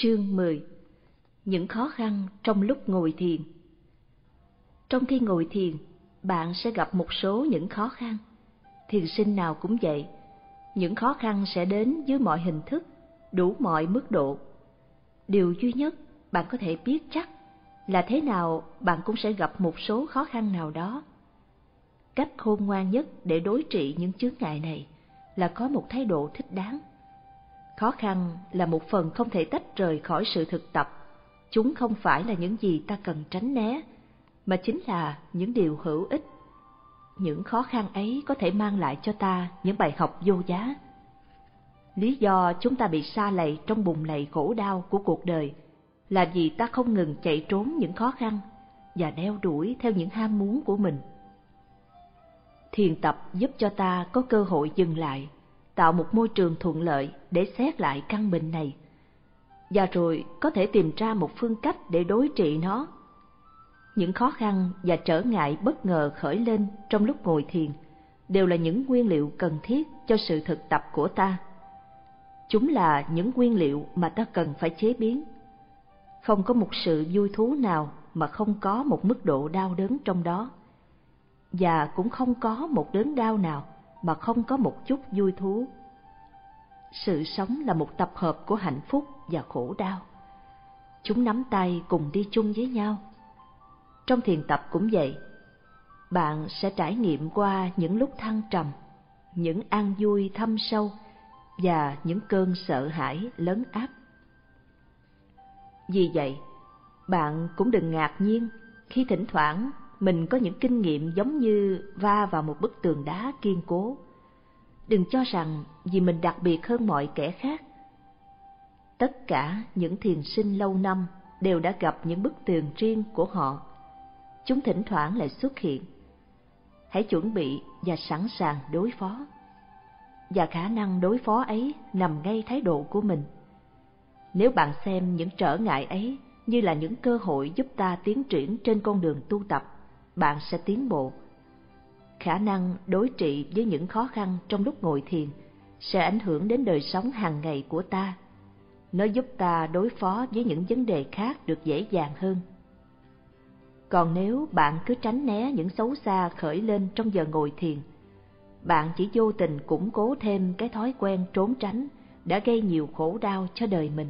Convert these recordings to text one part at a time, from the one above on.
Chương 10. Những khó khăn trong lúc ngồi thiền. Trong khi ngồi thiền, bạn sẽ gặp một số những khó khăn. Thiền sinh nào cũng vậy, những khó khăn sẽ đến dưới mọi hình thức, đủ mọi mức độ. Điều duy nhất bạn có thể biết chắc là thế nào bạn cũng sẽ gặp một số khó khăn nào đó. Cách khôn ngoan nhất để đối trị những chướng ngại này là có một thái độ thích đáng. Khó khăn là một phần không thể tách rời khỏi sự thực tập. Chúng không phải là những gì ta cần tránh né, mà chính là những điều hữu ích. Những khó khăn ấy có thể mang lại cho ta những bài học vô giá. Lý do chúng ta bị sa lầy trong bùn lầy khổ đau của cuộc đời là vì ta không ngừng chạy trốn những khó khăn và đeo đuổi theo những ham muốn của mình. Thiền tập giúp cho ta có cơ hội dừng lại, tạo một môi trường thuận lợi để xét lại căn bệnh này, và rồi có thể tìm ra một phương cách để đối trị nó. Những khó khăn và trở ngại bất ngờ khởi lên trong lúc ngồi thiền đều là những nguyên liệu cần thiết cho sự thực tập của ta. Chúng là những nguyên liệu mà ta cần phải chế biến. Không có một sự vui thú nào mà không có một mức độ đau đớn trong đó, và cũng không có một đớn đau nào mà không có một chút vui thú. Sự sống là một tập hợp của hạnh phúc và khổ đau. Chúng nắm tay cùng đi chung với nhau. Trong thiền tập cũng vậy, bạn sẽ trải nghiệm qua những lúc thăng trầm, những an vui thâm sâu và những cơn sợ hãi lấn áp. Vì vậy, bạn cũng đừng ngạc nhiên khi thỉnh thoảng mình có những kinh nghiệm giống như va vào một bức tường đá kiên cố. Đừng cho rằng vì mình đặc biệt hơn mọi kẻ khác. Tất cả những thiền sinh lâu năm đều đã gặp những bức tường riêng của họ. Chúng thỉnh thoảng lại xuất hiện. Hãy chuẩn bị và sẵn sàng đối phó. Và khả năng đối phó ấy nằm ngay thái độ của mình. Nếu bạn xem những trở ngại ấy như là những cơ hội giúp ta tiến triển trên con đường tu tập, bạn sẽ tiến bộ. Khả năng đối trị với những khó khăn trong lúc ngồi thiền sẽ ảnh hưởng đến đời sống hàng ngày của ta. Nó giúp ta đối phó với những vấn đề khác được dễ dàng hơn. Còn nếu bạn cứ tránh né những xấu xa khởi lên trong giờ ngồi thiền, bạn chỉ vô tình củng cố thêm cái thói quen trốn tránh đã gây nhiều khổ đau cho đời mình.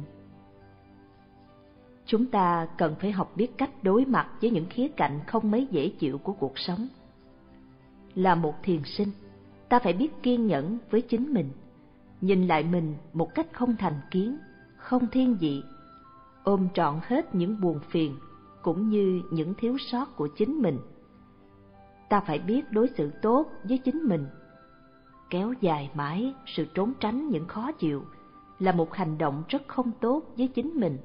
Chúng ta cần phải học biết cách đối mặt với những khía cạnh không mấy dễ chịu của cuộc sống. Là một thiền sinh, ta phải biết kiên nhẫn với chính mình, nhìn lại mình một cách không thành kiến, không thiên vị, ôm trọn hết những buồn phiền cũng như những thiếu sót của chính mình. Ta phải biết đối xử tốt với chính mình. Kéo dài mãi sự trốn tránh những khó chịu là một hành động rất không tốt với chính mình.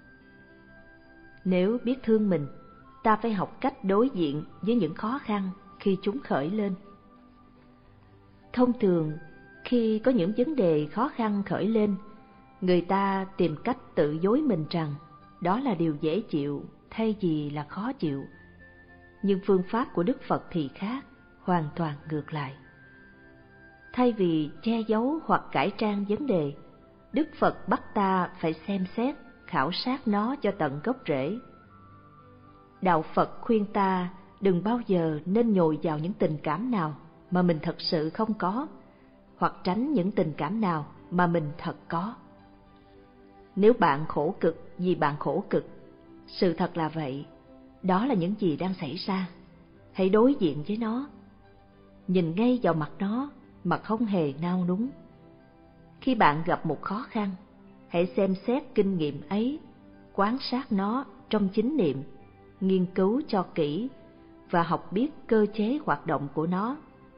Nếu biết thương mình, ta phải học cách đối diện với những khó khăn khi chúng khởi lên. Thông thường, khi có những vấn đề khó khăn khởi lên, người ta tìm cách tự dối mình rằng đó là điều dễ chịu thay vì là khó chịu. Nhưng phương pháp của Đức Phật thì khác, hoàn toàn ngược lại. Thay vì che giấu hoặc cải trang vấn đề, Đức Phật bắt ta phải xem xét, khảo sát nó cho tận gốc rễ. Đạo Phật khuyên ta đừng bao giờ nên nhồi vào những tình cảm nào mà mình thật sự không có, hoặc tránh những tình cảm nào mà mình thật có. Nếu bạn khổ cực vì bạn khổ cực, sự thật là vậy, đó là những gì đang xảy ra. Hãy đối diện với nó, nhìn ngay vào mặt nó mà không hề nao núng. Khi bạn gặp một khó khăn, hãy xem xét kinh nghiệm ấy, quan sát nó trong chánh niệm, nghiên cứu cho kỹ và học biết cơ chế hoạt động của nó.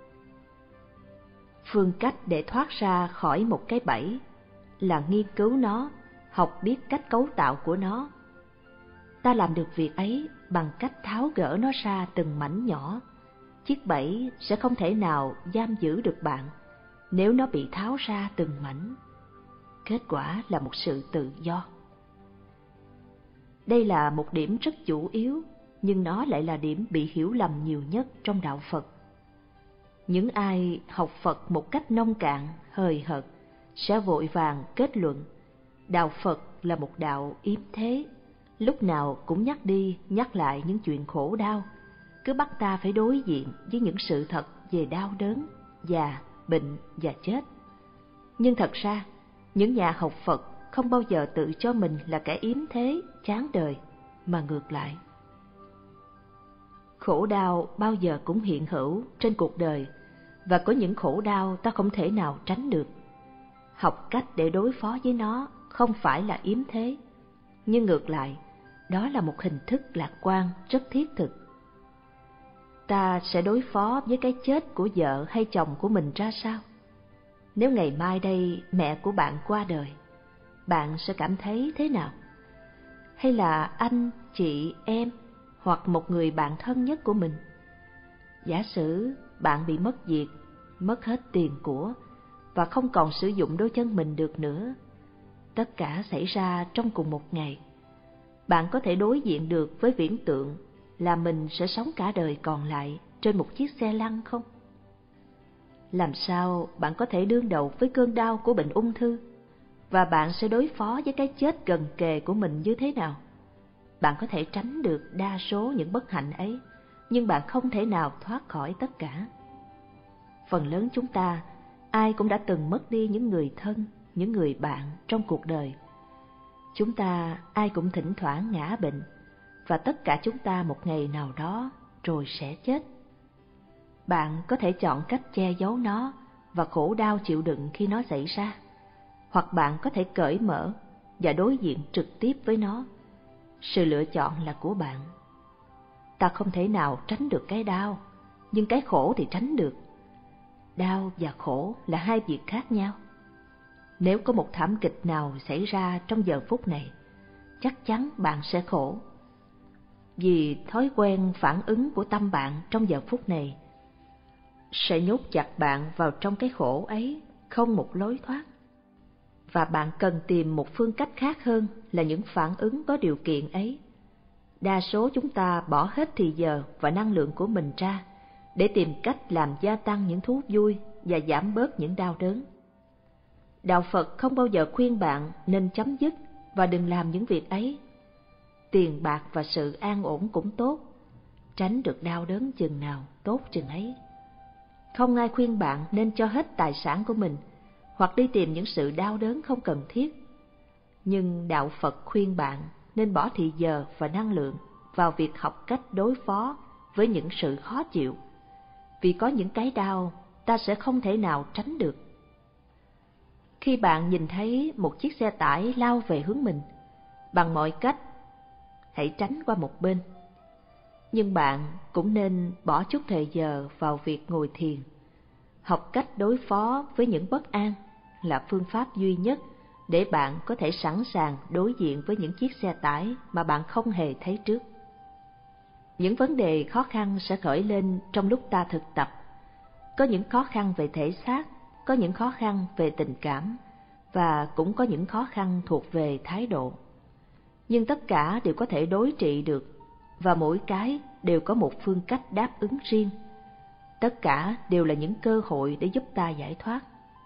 Phương cách để thoát ra khỏi một cái bẫy là nghiên cứu nó, học biết cách cấu tạo của nó. Ta làm được việc ấy bằng cách tháo gỡ nó ra từng mảnh nhỏ. Chiếc bẫy sẽ không thể nào giam giữ được bạn nếu nó bị tháo ra từng mảnh. Kết quả là một sự tự do. Đây là một điểm rất chủ yếu, nhưng nó lại là điểm bị hiểu lầm nhiều nhất trong đạo Phật. Những ai học Phật một cách nông cạn, hời hợt sẽ vội vàng kết luận Đạo Phật là một đạo yếm thế, lúc nào cũng nhắc đi nhắc lại những chuyện khổ đau, cứ bắt ta phải đối diện với những sự thật về đau đớn, già, bệnh và chết. Nhưng thật ra, những nhà học Phật không bao giờ tự cho mình là kẻ yếm thế, chán đời, mà ngược lại. Khổ đau bao giờ cũng hiện hữu trên cuộc đời, và có những khổ đau ta không thể nào tránh được. Học cách để đối phó với nó không phải là yếm thế, nhưng ngược lại, đó là một hình thức lạc quan rất thiết thực. Ta sẽ đối phó với cái chết của vợ hay chồng của mình ra sao? Nếu ngày mai đây mẹ của bạn qua đời, bạn sẽ cảm thấy thế nào? Hay là anh, chị, em hoặc một người bạn thân nhất của mình? Giả sử bạn bị mất việc, mất hết tiền của và không còn sử dụng đôi chân mình được nữa. Tất cả xảy ra trong cùng một ngày. Bạn có thể đối diện được với viễn tượng là mình sẽ sống cả đời còn lại trên một chiếc xe lăn không? Làm sao bạn có thể đương đầu với cơn đau của bệnh ung thư? Và bạn sẽ đối phó với cái chết gần kề của mình như thế nào? Bạn có thể tránh được đa số những bất hạnh ấy, nhưng bạn không thể nào thoát khỏi tất cả. Phần lớn chúng ta, ai cũng đã từng mất đi những người thân, những người bạn trong cuộc đời. Chúng ta ai cũng thỉnh thoảng ngã bệnh, và tất cả chúng ta một ngày nào đó rồi sẽ chết. Bạn có thể chọn cách che giấu nó và khổ đau chịu đựng khi nó xảy ra, hoặc bạn có thể cởi mở và đối diện trực tiếp với nó. Sự lựa chọn là của bạn. Ta không thể nào tránh được cái đau, nhưng cái khổ thì tránh được. Đau và khổ là hai việc khác nhau. Nếu có một thảm kịch nào xảy ra trong giờ phút này, chắc chắn bạn sẽ khổ. Vì thói quen phản ứng của tâm bạn trong giờ phút này sẽ nhốt chặt bạn vào trong cái khổ ấy, không một lối thoát. Và bạn cần tìm một phương cách khác hơn là những phản ứng có điều kiện ấy. Đa số chúng ta bỏ hết thì giờ và năng lượng của mình ra để tìm cách làm gia tăng những thú vui và giảm bớt những đau đớn. Đạo Phật không bao giờ khuyên bạn nên chấm dứt và đừng làm những việc ấy. Tiền bạc và sự an ổn cũng tốt, tránh được đau đớn chừng nào tốt chừng ấy. Không ai khuyên bạn nên cho hết tài sản của mình hoặc đi tìm những sự đau đớn không cần thiết. Nhưng Đạo Phật khuyên bạn nên bỏ thì giờ và năng lượng vào việc học cách đối phó với những sự khó chịu, vì có những cái đau ta sẽ không thể nào tránh được. Khi bạn nhìn thấy một chiếc xe tải lao về hướng mình, bằng mọi cách hãy tránh qua một bên. Nhưng bạn cũng nên bỏ chút thời giờ vào việc ngồi thiền. Học cách đối phó với những bất an là phương pháp duy nhất để bạn có thể sẵn sàng đối diện với những chiếc xe tải mà bạn không hề thấy trước. Những vấn đề khó khăn sẽ khởi lên trong lúc ta thực tập. Có những khó khăn về thể xác, có những khó khăn về tình cảm, và cũng có những khó khăn thuộc về thái độ. Nhưng tất cả đều có thể đối trị được, và mỗi cái đều có một phương cách đáp ứng riêng. Tất cả đều là những cơ hội để giúp ta giải thoát.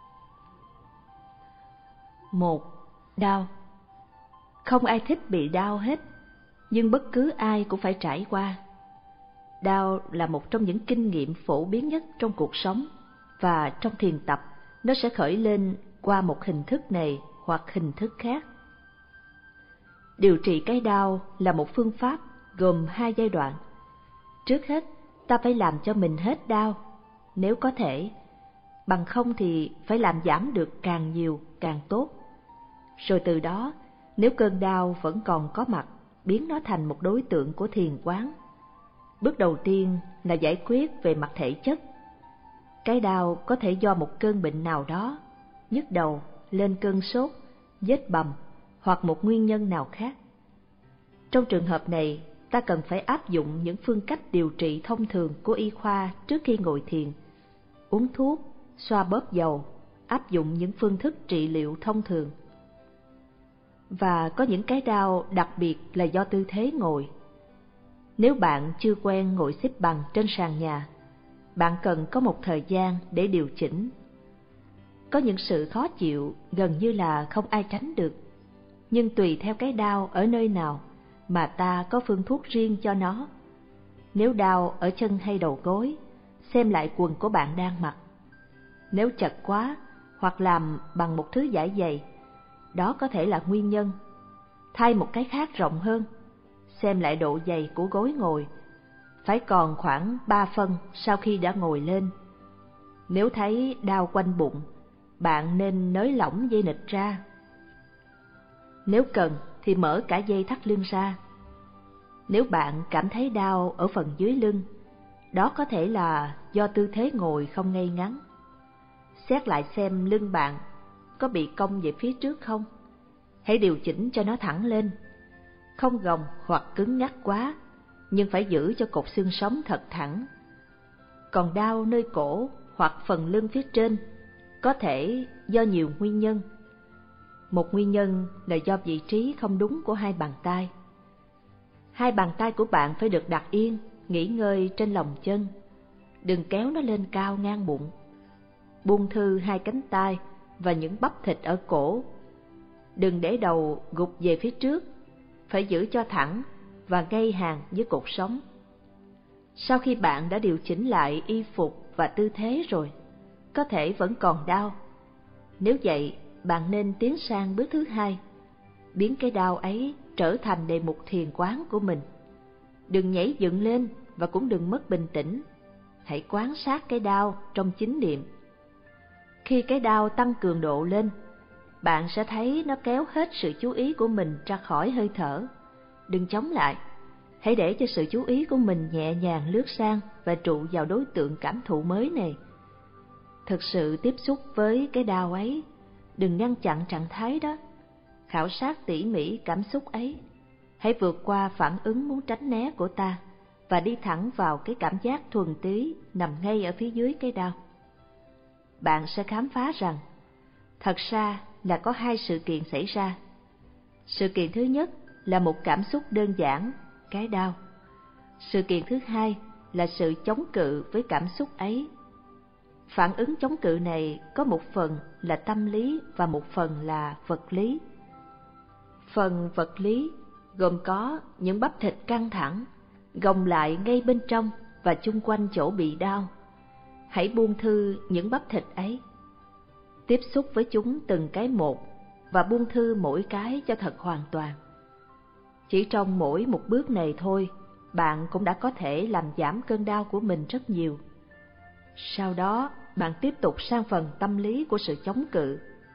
1. Đau. Không ai thích bị đau hết, nhưng bất cứ ai cũng phải trải qua. Đau là một trong những kinh nghiệm phổ biến nhất trong cuộc sống, và trong thiền tập, nó sẽ khởi lên qua một hình thức này hoặc hình thức khác. Điều trị cái đau là một phương pháp gồm 2 giai đoạn. Trước hết, ta phải làm cho mình hết đau, nếu có thể, bằng không thì phải làm giảm được càng nhiều càng tốt. Rồi từ đó, nếu cơn đau vẫn còn có mặt, biến nó thành một đối tượng của thiền quán. Bước đầu tiên là giải quyết về mặt thể chất. Cái đau có thể do một cơn bệnh nào đó, nhức đầu, lên cơn sốt, vết bầm hoặc một nguyên nhân nào khác. Trong trường hợp này, ta cần phải áp dụng những phương cách điều trị thông thường của y khoa trước khi ngồi thiền. Uống thuốc, xoa bóp dầu, áp dụng những phương thức trị liệu thông thường. Và có những cái đau đặc biệt là do tư thế ngồi. Nếu bạn chưa quen ngồi xếp bằng trên sàn nhà, bạn cần có một thời gian để điều chỉnh. Có những sự khó chịu gần như là không ai tránh được, nhưng tùy theo cái đau ở nơi nào mà ta có phương thuốc riêng cho nó. Nếu đau ở chân hay đầu gối, xem lại quần của bạn đang mặc. Nếu chật quá hoặc làm bằng một thứ vải dày, đó có thể là nguyên nhân. Thay một cái khác rộng hơn, xem lại độ dày của gối ngồi, phải còn khoảng 3 phân sau khi đã ngồi lên. Nếu thấy đau quanh bụng, bạn nên nới lỏng dây nịt ra. Nếu cần thì mở cả dây thắt lưng ra. Nếu bạn cảm thấy đau ở phần dưới lưng, đó có thể là do tư thế ngồi không ngay ngắn. Xét lại xem lưng bạn có bị cong về phía trước không. Hãy điều chỉnh cho nó thẳng lên, không gồng hoặc cứng ngắc quá, nhưng phải giữ cho cột xương sống thật thẳng. Còn đau nơi cổ hoặc phần lưng phía trên có thể do nhiều nguyên nhân. Một nguyên nhân là do vị trí không đúng của hai bàn tay. Hai bàn tay của bạn phải được đặt yên, nghỉ ngơi trên lòng chân. Đừng kéo nó lên cao ngang bụng. Buông thư hai cánh tay và những bắp thịt ở cổ. Đừng để đầu gục về phía trước, phải giữ cho thẳng và ngay hàng với cột sống. Sau khi bạn đã điều chỉnh lại y phục và tư thế rồi, có thể vẫn còn đau. Nếu vậy, bạn nên tiến sang bước thứ hai, biến cái đau ấy trở thành đề mục thiền quán của mình. Đừng nhảy dựng lên và cũng đừng mất bình tĩnh. Hãy quan sát cái đau trong chánh niệm. Khi cái đau tăng cường độ lên, bạn sẽ thấy nó kéo hết sự chú ý của mình ra khỏi hơi thở. Đừng chống lại. Hãy để cho sự chú ý của mình nhẹ nhàng lướt sang và trụ vào đối tượng cảm thụ mới này. Thực sự tiếp xúc với cái đau ấy, đừng ngăn chặn trạng thái đó. Khảo sát tỉ mỉ cảm xúc ấy. Hãy vượt qua phản ứng muốn tránh né của ta và đi thẳng vào cái cảm giác thuần túy nằm ngay ở phía dưới cái đau. Bạn sẽ khám phá rằng thật ra là có hai sự kiện xảy ra. Sự kiện thứ nhất là một cảm xúc đơn giản, cái đau. Sự kiện thứ hai là sự chống cự với cảm xúc ấy. Phản ứng chống cự này có một phần là tâm lý và một phần là vật lý. Phần vật lý gồm có những bắp thịt căng thẳng, gồng lại ngay bên trong và chung quanh chỗ bị đau. Hãy buông thư những bắp thịt ấy. Tiếp xúc với chúng từng cái một và buông thư mỗi cái cho thật hoàn toàn. Chỉ trong mỗi một bước này thôi, bạn cũng đã có thể làm giảm cơn đau của mình rất nhiều. Sau đó, bạn tiếp tục sang phần tâm lý của sự chống cự.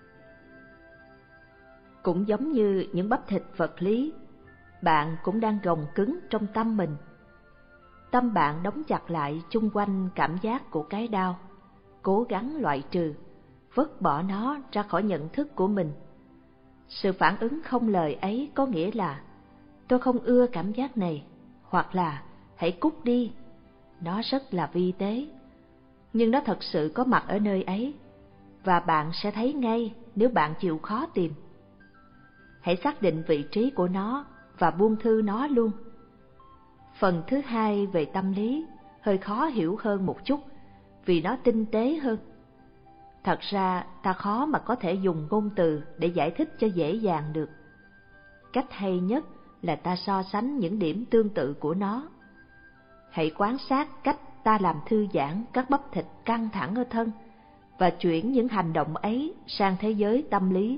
Cũng giống như những bắp thịt vật lý, bạn cũng đang gồng cứng trong tâm mình. Tâm bạn đóng chặt lại chung quanh cảm giác của cái đau, cố gắng loại trừ, vứt bỏ nó ra khỏi nhận thức của mình. Sự phản ứng không lời ấy có nghĩa là tôi không ưa cảm giác này, hoặc là hãy cút đi. Nó rất là vi tế, nhưng nó thật sự có mặt ở nơi ấy, và bạn sẽ thấy ngay nếu bạn chịu khó tìm. Hãy xác định vị trí của nó và buông thư nó luôn. Phần thứ hai về tâm lý hơi khó hiểu hơn một chút vì nó tinh tế hơn. Thật ra ta khó mà có thể dùng ngôn từ để giải thích cho dễ dàng được. Cách hay nhất là ta so sánh những điểm tương tự của nó. Hãy quan sát cách ta làm thư giãn các bắp thịt căng thẳng ở thân và chuyển những hành động ấy sang thế giới tâm lý.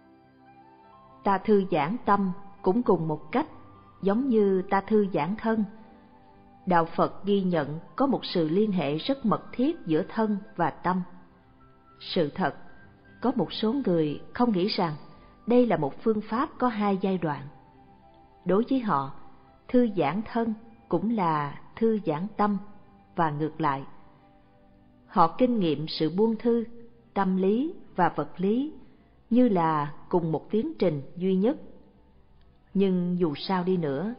Ta thư giãn tâm cũng cùng một cách, giống như ta thư giãn thân. Đạo Phật ghi nhận có một sự liên hệ rất mật thiết giữa thân và tâm. Sự thật, có một số người không nghĩ rằng đây là một phương pháp có hai giai đoạn. Đối với họ, thư giãn thân cũng là thư giãn tâm và ngược lại. Họ kinh nghiệm sự buông thư, tâm lý và vật lý như là cùng một tiến trình duy nhất. Nhưng dù sao đi nữa,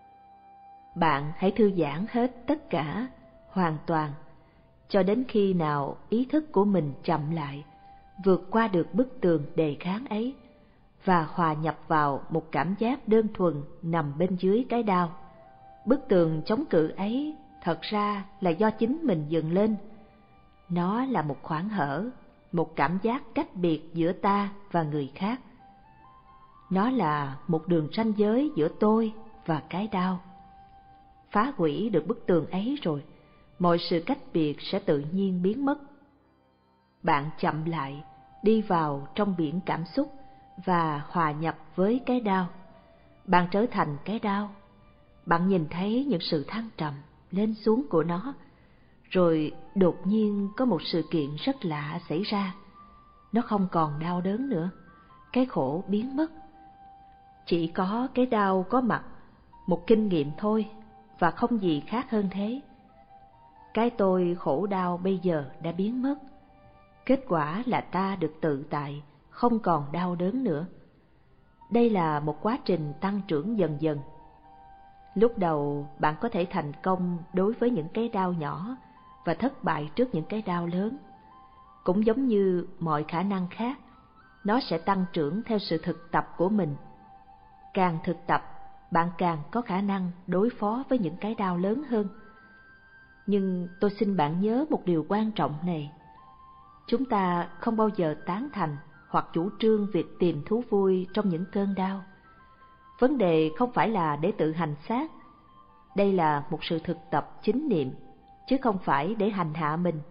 bạn hãy thư giãn hết tất cả, hoàn toàn, cho đến khi nào ý thức của mình chậm lại, vượt qua được bức tường đề kháng ấy và hòa nhập vào một cảm giác đơn thuần nằm bên dưới cái đau. Bức tường chống cự ấy thật ra là do chính mình dựng lên. Nó là một khoảng hở, một cảm giác cách biệt giữa ta và người khác. Nó là một đường ranh giới giữa tôi và cái đau. Phá hủy được bức tường ấy rồi, mọi sự cách biệt sẽ tự nhiên biến mất. Bạn chậm lại, đi vào trong biển cảm xúc và hòa nhập với cái đau. Bạn trở thành cái đau. Bạn nhìn thấy những sự thăng trầm, lên xuống của nó. Rồi đột nhiên có một sự kiện rất lạ xảy ra. Nó không còn đau đớn nữa. Cái khổ biến mất. Chỉ có cái đau có mặt, một kinh nghiệm thôi, và không gì khác hơn thế. Cái tôi khổ đau bây giờ đã biến mất. Kết quả là ta được tự tại, không còn đau đớn nữa. Đây là một quá trình tăng trưởng dần dần. Lúc đầu bạn có thể thành công đối với những cái đau nhỏ và thất bại trước những cái đau lớn. Cũng giống như mọi khả năng khác, nó sẽ tăng trưởng theo sự thực tập của mình. Càng thực tập, bạn càng có khả năng đối phó với những cái đau lớn hơn. Nhưng tôi xin bạn nhớ một điều quan trọng này. Chúng ta không bao giờ tán thành hoặc chủ trương việc tìm thú vui trong những cơn đau. Vấn đề không phải là để tự hành xác. Đây là một sự thực tập chính niệm, chứ không phải để hành hạ mình.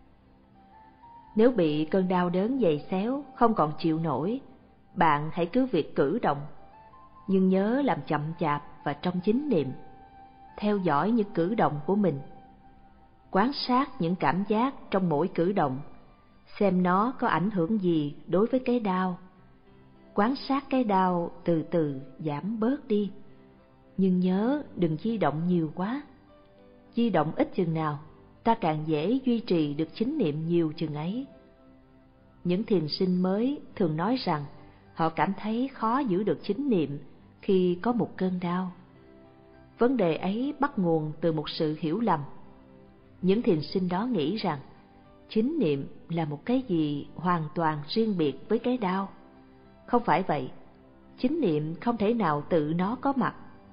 Nếu bị cơn đau đớn giày xéo, không còn chịu nổi, bạn hãy cứ việc cử động. Nhưng nhớ làm chậm chạp và trong chính niệm. Theo dõi những cử động của mình. Quan sát những cảm giác trong mỗi cử động, xem nó có ảnh hưởng gì đối với cái đau. Quan sát cái đau từ từ giảm bớt đi. Nhưng nhớ đừng di động nhiều quá. Di động ít chừng nào, ta càng dễ duy trì được chính niệm nhiều chừng ấy. Những thiền sinh mới thường nói rằng họ cảm thấy khó giữ được chính niệm khi có một cơn đau. Vấn đề ấy bắt nguồn từ một sự hiểu lầm. Những thiền sinh đó nghĩ rằng chính niệm là một cái gì hoàn toàn riêng biệt với cái đau. Không phải vậy, chính niệm không thể nào tự nó có mặt.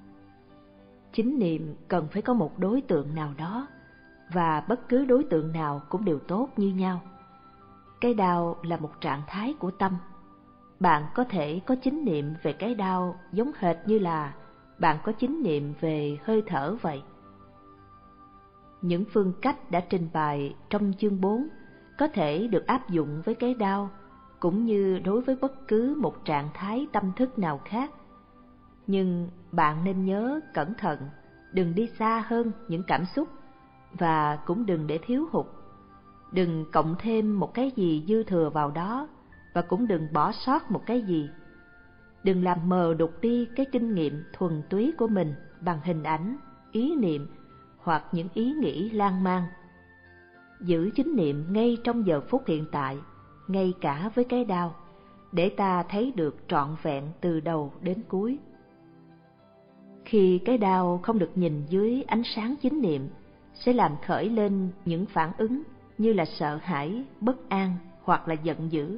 Chính niệm cần phải có một đối tượng nào đó, và bất cứ đối tượng nào cũng đều tốt như nhau. Cái đau là một trạng thái của tâm. Bạn có thể có chính niệm về cái đau giống hệt như là bạn có chính niệm về hơi thở vậy. Những phương cách đã trình bày trong chương 4 có thể được áp dụng với cái đau, cũng như đối với bất cứ một trạng thái tâm thức nào khác. Nhưng bạn nên nhớ cẩn thận, đừng đi xa hơn những cảm xúc, và cũng đừng để thiếu hụt. Đừng cộng thêm một cái gì dư thừa vào đó, và cũng đừng bỏ sót một cái gì. Đừng làm mờ đục đi cái kinh nghiệm thuần túy của mình bằng hình ảnh, ý niệm hoặc những ý nghĩ lan man. Giữ chính niệm ngay trong giờ phút hiện tại, ngay cả với cái đau, để ta thấy được trọn vẹn từ đầu đến cuối. Khi cái đau không được nhìn dưới ánh sáng chính niệm, sẽ làm khởi lên những phản ứng như là sợ hãi, bất an hoặc là giận dữ.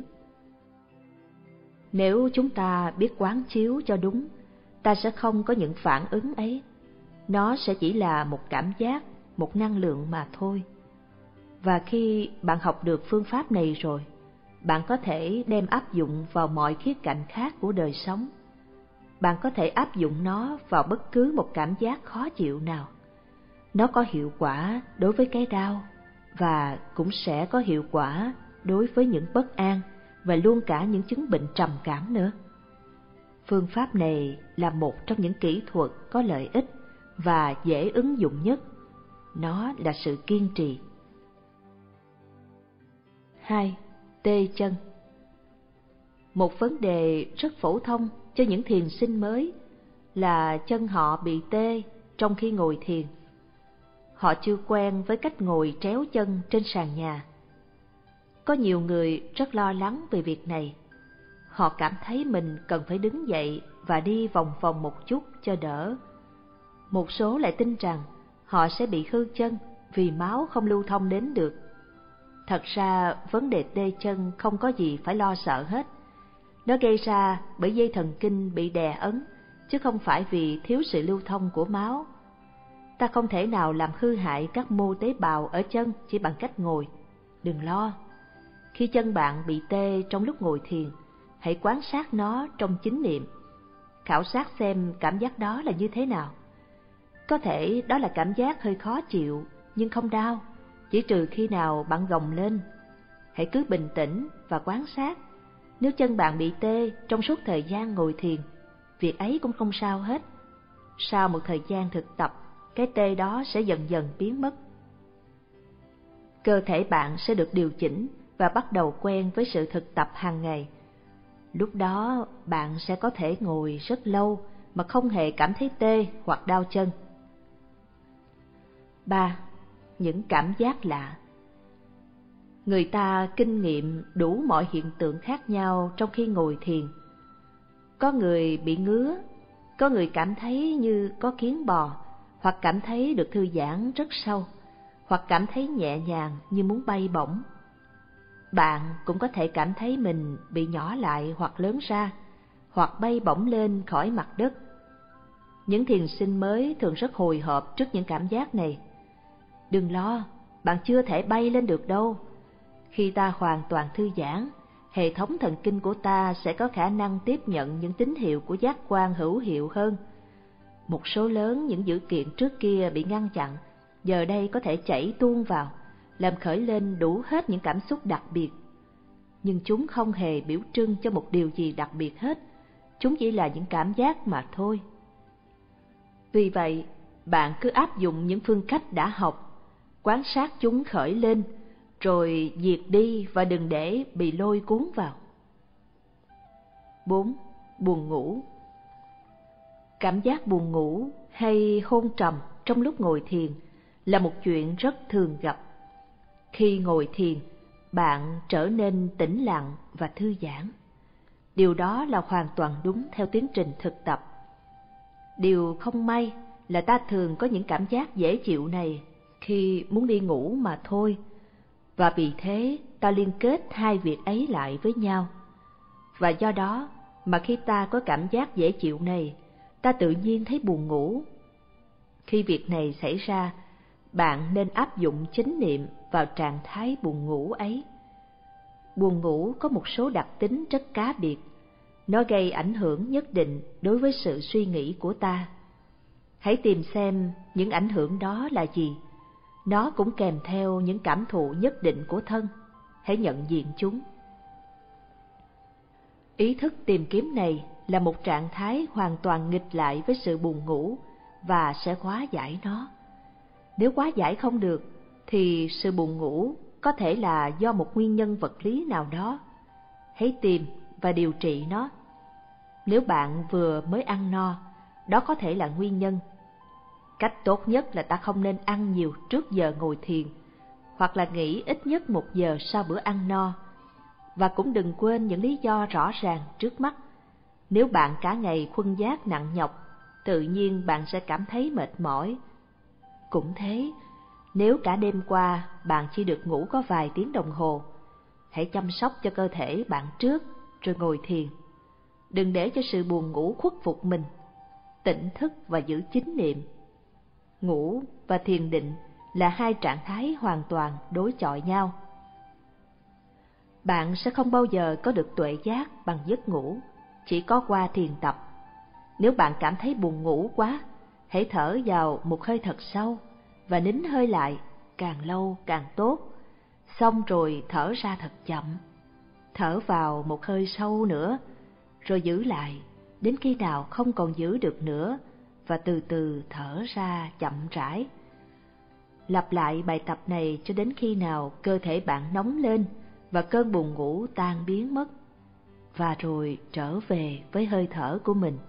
Nếu chúng ta biết quán chiếu cho đúng, ta sẽ không có những phản ứng ấy. Nó sẽ chỉ là một cảm giác, một năng lượng mà thôi. Và khi bạn học được phương pháp này rồi, bạn có thể đem áp dụng vào mọi khía cạnh khác của đời sống. Bạn có thể áp dụng nó vào bất cứ một cảm giác khó chịu nào. Nó có hiệu quả đối với cái đau, và cũng sẽ có hiệu quả đối với những bất an và luôn cả những chứng bệnh trầm cảm nữa. Phương pháp này là một trong những kỹ thuật có lợi ích và dễ ứng dụng nhất. Nó là sự kiên trì. 2. Tê chân. Một vấn đề rất phổ thông cho những thiền sinh mới là chân họ bị tê trong khi ngồi thiền. Họ chưa quen với cách ngồi tréo chân trên sàn nhà. Có nhiều người rất lo lắng về việc này. Họ cảm thấy mình cần phải đứng dậy và đi vòng vòng một chút cho đỡ. Một số lại tin rằng họ sẽ bị hư chân vì máu không lưu thông đến được. Thật ra vấn đề tê chân không có gì phải lo sợ hết. Nó gây ra bởi dây thần kinh bị đè ấn, chứ không phải vì thiếu sự lưu thông của máu. Ta không thể nào làm hư hại các mô tế bào ở chân chỉ bằng cách ngồi. Đừng lo. Khi chân bạn bị tê trong lúc ngồi thiền, hãy quan sát nó trong chính niệm khảo sát xem cảm giác đó là như thế nào. Có thể đó là cảm giác hơi khó chịu, nhưng không đau, chỉ trừ khi nào bạn gồng lên. Hãy cứ bình tĩnh và quan sát. Nếu chân bạn bị tê trong suốt thời gian ngồi thiền, việc ấy cũng không sao hết. Sau một thời gian thực tập, cái tê đó sẽ dần dần biến mất. Cơ thể bạn sẽ được điều chỉnh và bắt đầu quen với sự thực tập hàng ngày. Lúc đó bạn sẽ có thể ngồi rất lâu mà không hề cảm thấy tê hoặc đau chân. 3. Những cảm giác lạ. Người ta kinh nghiệm đủ mọi hiện tượng khác nhau trong khi ngồi thiền. Có người bị ngứa, có người cảm thấy như có kiến bò, hoặc cảm thấy được thư giãn rất sâu, hoặc cảm thấy nhẹ nhàng như muốn bay bổng. Bạn cũng có thể cảm thấy mình bị nhỏ lại hoặc lớn ra, hoặc bay bổng lên khỏi mặt đất. Những thiền sinh mới thường rất hồi hộp trước những cảm giác này. Đừng lo, bạn chưa thể bay lên được đâu. Khi ta hoàn toàn thư giãn, hệ thống thần kinh của ta sẽ có khả năng tiếp nhận những tín hiệu của giác quan hữu hiệu hơn. Một số lớn những dữ kiện trước kia bị ngăn chặn, giờ đây có thể chảy tuôn vào, làm khởi lên đủ hết những cảm xúc đặc biệt. Nhưng chúng không hề biểu trưng cho một điều gì đặc biệt hết, chúng chỉ là những cảm giác mà thôi. Vì vậy, bạn cứ áp dụng những phương cách đã học, quan sát chúng khởi lên, rồi diệt đi và đừng để bị lôi cuốn vào. 4. Buồn ngủ. Cảm giác buồn ngủ hay hôn trầm trong lúc ngồi thiền là một chuyện rất thường gặp. Khi ngồi thiền, bạn trở nên tĩnh lặng và thư giãn. Điều đó là hoàn toàn đúng theo tiến trình thực tập. Điều không may là ta thường có những cảm giác dễ chịu này khi muốn đi ngủ mà thôi, và vì thế ta liên kết hai việc ấy lại với nhau. Và do đó mà khi ta có cảm giác dễ chịu này, ta tự nhiên thấy buồn ngủ. Khi việc này xảy ra, bạn nên áp dụng chánh niệm vào trạng thái buồn ngủ ấy. Buồn ngủ có một số đặc tính rất cá biệt. Nó gây ảnh hưởng nhất định đối với sự suy nghĩ của ta. Hãy tìm xem những ảnh hưởng đó là gì. Nó cũng kèm theo những cảm thụ nhất định của thân. Hãy nhận diện chúng. Ý thức tìm kiếm này là một trạng thái hoàn toàn nghịch lại với sự buồn ngủ và sẽ hóa giải nó. Nếu hóa giải không được, thì sự buồn ngủ có thể là do một nguyên nhân vật lý nào đó. Hãy tìm và điều trị nó. Nếu bạn vừa mới ăn no, đó có thể là nguyên nhân. Cách tốt nhất là ta không nên ăn nhiều trước giờ ngồi thiền, hoặc là nghỉ ít nhất 1 giờ sau bữa ăn no. Và cũng đừng quên những lý do rõ ràng trước mắt. Nếu bạn cả ngày khuân vác nặng nhọc, tự nhiên bạn sẽ cảm thấy mệt mỏi. Cũng thế, nếu cả đêm qua bạn chỉ được ngủ có vài tiếng đồng hồ, hãy chăm sóc cho cơ thể bạn trước rồi ngồi thiền. Đừng để cho sự buồn ngủ khuất phục mình. Tỉnh thức và giữ chánh niệm. Ngủ và thiền định là hai trạng thái hoàn toàn đối chọi nhau. Bạn sẽ không bao giờ có được tuệ giác bằng giấc ngủ, chỉ có qua thiền tập. Nếu bạn cảm thấy buồn ngủ quá, hãy thở vào một hơi thật sâu và nín hơi lại, càng lâu càng tốt. Xong rồi thở ra thật chậm. Thở vào một hơi sâu nữa, rồi giữ lại đến khi nào không còn giữ được nữa, và từ từ thở ra chậm rãi. Lặp lại bài tập này cho đến khi nào cơ thể bạn nóng lên và cơn buồn ngủ tan biến mất, và rồi trở về với hơi thở của mình.